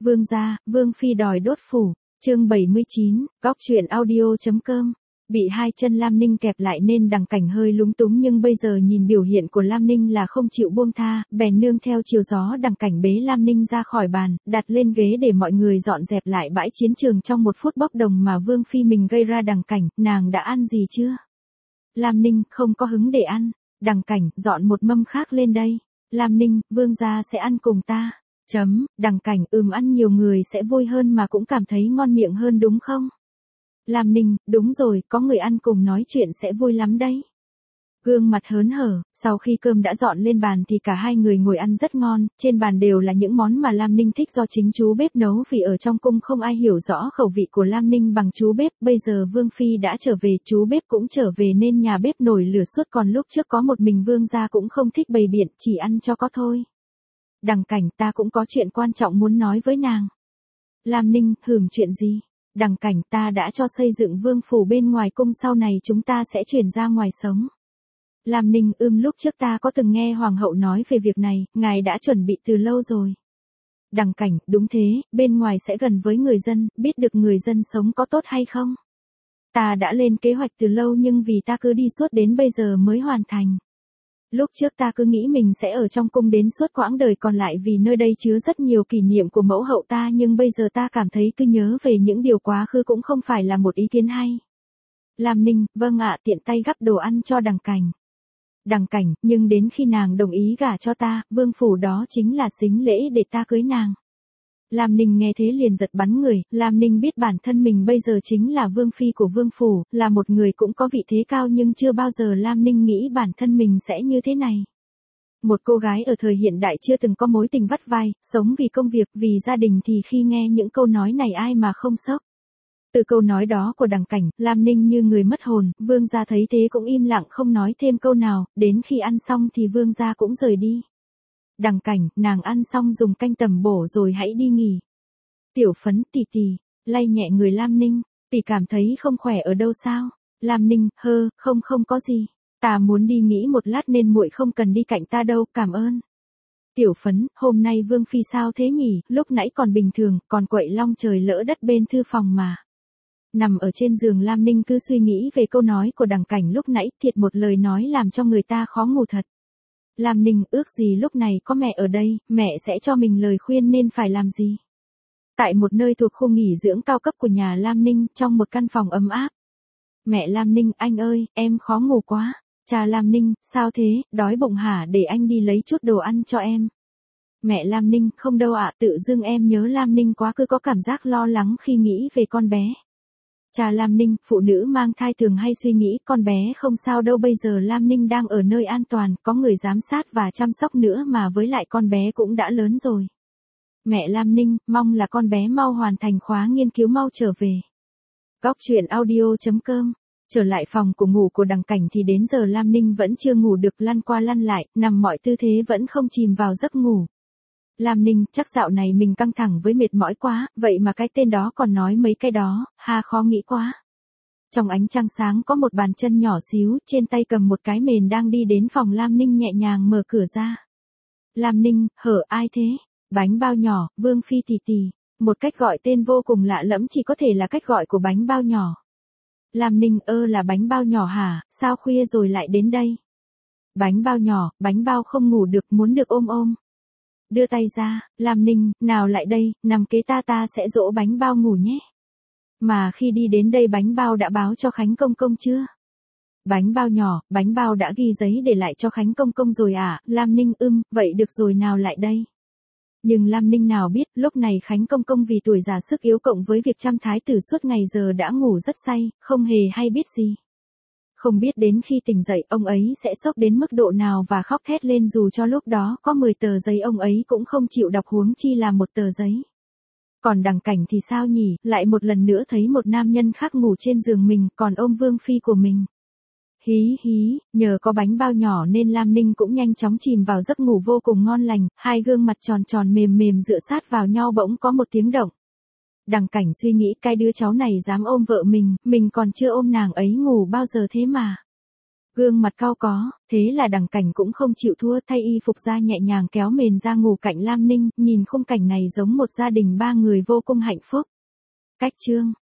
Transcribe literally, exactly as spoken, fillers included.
Vương gia, Vương phi đòi đốt phủ. Chương bảy mươi chín, góc truyện audio.com. Bị hai chân Lam Ninh kẹp lại nên Đằng Cảnh hơi lúng túng, nhưng bây giờ nhìn biểu hiện của Lam Ninh là không chịu buông tha, bèn nương theo chiều gió Đằng Cảnh bế Lam Ninh ra khỏi bàn, đặt lên ghế để mọi người dọn dẹp lại bãi chiến trường trong một phút bốc đồng mà Vương phi mình gây ra. Đằng Cảnh, nàng đã ăn gì chưa? Lam Ninh, không có hứng để ăn. Đằng Cảnh, dọn một mâm khác lên đây. Lam Ninh, Vương gia sẽ ăn cùng ta. Chấm, Đằng Cảnh, ừm, ăn nhiều người sẽ vui hơn mà cũng cảm thấy ngon miệng hơn đúng không? Lam Ninh, đúng rồi, có người ăn cùng nói chuyện sẽ vui lắm đấy. Gương mặt hớn hở, sau khi cơm đã dọn lên bàn thì cả hai người ngồi ăn rất ngon, trên bàn đều là những món mà Lam Ninh thích do chính chú bếp nấu, vì ở trong cung không ai hiểu rõ khẩu vị của Lam Ninh bằng chú bếp. Bây giờ Vương phi đã trở về, chú bếp cũng trở về nên nhà bếp nổi lửa suốt, còn lúc trước có một mình Vương gia cũng không thích bày biện, chỉ ăn cho có thôi. Đằng Cảnh, ta cũng có chuyện quan trọng muốn nói với nàng. Lam Ninh, hừm, chuyện gì? Đằng Cảnh, ta đã cho xây dựng vương phủ bên ngoài cung, sau này chúng ta sẽ chuyển ra ngoài sống. Lam Ninh, ưm, lúc trước ta có từng nghe hoàng hậu nói về việc này, ngài đã chuẩn bị từ lâu rồi. Đằng Cảnh, đúng thế, bên ngoài sẽ gần với người dân, biết được người dân sống có tốt hay không. Ta đã lên kế hoạch từ lâu nhưng vì ta cứ đi suốt đến bây giờ mới hoàn thành. Lúc trước ta cứ nghĩ mình sẽ ở trong cung đến suốt quãng đời còn lại vì nơi đây chứa rất nhiều kỷ niệm của mẫu hậu ta, nhưng bây giờ ta cảm thấy cứ nhớ về những điều quá khứ cũng không phải là một ý kiến hay. Lam Ninh, vâng ạ, tiện tay gắp đồ ăn cho Đằng Cảnh. Đằng Cảnh, nhưng đến khi nàng đồng ý gả cho ta, vương phủ đó chính là sính lễ để ta cưới nàng. Lam Ninh nghe thế liền giật bắn người. Lam Ninh biết bản thân mình bây giờ chính là vương phi của vương phủ, là một người cũng có vị thế cao, nhưng chưa bao giờ Lam Ninh nghĩ bản thân mình sẽ như thế này. Một cô gái ở thời hiện đại chưa từng có mối tình vắt vai, sống vì công việc, vì gia đình, thì khi nghe những câu nói này ai mà không sốc. Từ câu nói đó của Đằng Cảnh, Lam Ninh như người mất hồn. Vương gia thấy thế cũng im lặng không nói thêm câu nào, đến khi ăn xong thì vương gia cũng rời đi. Đằng Cảnh, nàng ăn xong dùng canh tầm bổ rồi hãy đi nghỉ. Tiểu Phấn, tỷ tỷ, lay nhẹ người Lam Ninh, tỷ cảm thấy không khỏe ở đâu sao? Lam Ninh, hơ, không không có gì, ta muốn đi nghỉ một lát nên muội không cần đi cạnh ta đâu, cảm ơn. Tiểu Phấn, hôm nay Vương phi sao thế nhỉ, lúc nãy còn bình thường, còn quậy long trời lỡ đất bên thư phòng mà. Nằm ở trên giường Lam Ninh cứ suy nghĩ về câu nói của Đằng Cảnh lúc nãy, thiệt một lời nói làm cho người ta khó ngủ thật. Lam Ninh, ước gì lúc này có mẹ ở đây, mẹ sẽ cho mình lời khuyên nên phải làm gì. Tại một nơi thuộc khu nghỉ dưỡng cao cấp của nhà Lam Ninh, trong một căn phòng ấm áp. Mẹ Lam Ninh, anh ơi, em khó ngủ quá. Cha Lam Ninh, sao thế, đói bụng hả, để anh đi lấy chút đồ ăn cho em. Mẹ Lam Ninh, không đâu ạ, tự dưng em nhớ Lam Ninh quá, cứ có cảm giác lo lắng khi nghĩ về con bé. Cha Lam Ninh, phụ nữ mang thai thường hay suy nghĩ con bé không sao đâu, bây giờ Lam Ninh đang ở nơi an toàn, có người giám sát và chăm sóc nữa mà, với lại con bé cũng đã lớn rồi. Mẹ Lam Ninh, mong là con bé mau hoàn thành khóa nghiên cứu, mau trở về. Góc truyện audio.com. Trở lại phòng của ngủ của Đằng Cảnh thì đến giờ Lam Ninh vẫn chưa ngủ được, lăn qua lăn lại, nằm mọi tư thế vẫn không chìm vào giấc ngủ. Lam Ninh, chắc dạo này mình căng thẳng với mệt mỏi quá, vậy mà cái tên đó còn nói mấy cái đó, ha, khó nghĩ quá. Trong ánh trăng sáng có một bàn chân nhỏ xíu, trên tay cầm một cái mền đang đi đến phòng Lam Ninh nhẹ nhàng mở cửa ra. Lam Ninh, hở, ai thế? Bánh bao nhỏ, Vương phi tỷ tỷ. Một cách gọi tên vô cùng lạ lẫm, chỉ có thể là cách gọi của bánh bao nhỏ. Lam Ninh, ơ là bánh bao nhỏ hả, sao khuya rồi lại đến đây? Bánh bao nhỏ, bánh bao không ngủ được, muốn được ôm ôm. Đưa tay ra, Lam Ninh, nào lại đây, nằm kế ta, ta sẽ dỗ bánh bao ngủ nhé. Mà khi đi đến đây bánh bao đã báo cho Khánh Công Công chưa? Bánh bao nhỏ, bánh bao đã ghi giấy để lại cho Khánh Công Công rồi à? Lam Ninh, ưm, vậy được rồi, nào lại đây. Nhưng Lam Ninh nào biết, lúc này Khánh Công Công vì tuổi già sức yếu cộng với việc chăm thái tử suốt ngày giờ đã ngủ rất say, không hề hay biết gì. Không biết đến khi tỉnh dậy ông ấy sẽ sốc đến mức độ nào và khóc thét lên, dù cho lúc đó có mười tờ giấy ông ấy cũng không chịu đọc, huống chi là một tờ giấy. Còn Đằng Cảnh thì sao nhỉ, lại một lần nữa thấy một nam nhân khác ngủ trên giường mình, còn ôm vương phi của mình. Hí hí, nhờ có bánh bao nhỏ nên Lam Ninh cũng nhanh chóng chìm vào giấc ngủ vô cùng ngon lành, hai gương mặt tròn tròn mềm mềm dựa sát vào nhau, bỗng có một tiếng động. Đằng Cảnh suy nghĩ, cái đứa cháu này dám ôm vợ mình, mình còn chưa ôm nàng ấy ngủ bao giờ thế mà. Gương mặt cau có, thế là đằng cảnh cũng không chịu thua, thay y phục ra nhẹ nhàng kéo mền ra ngủ cạnh Lam Ninh, nhìn khung cảnh này giống một gia đình ba người vô cùng hạnh phúc. Cách chương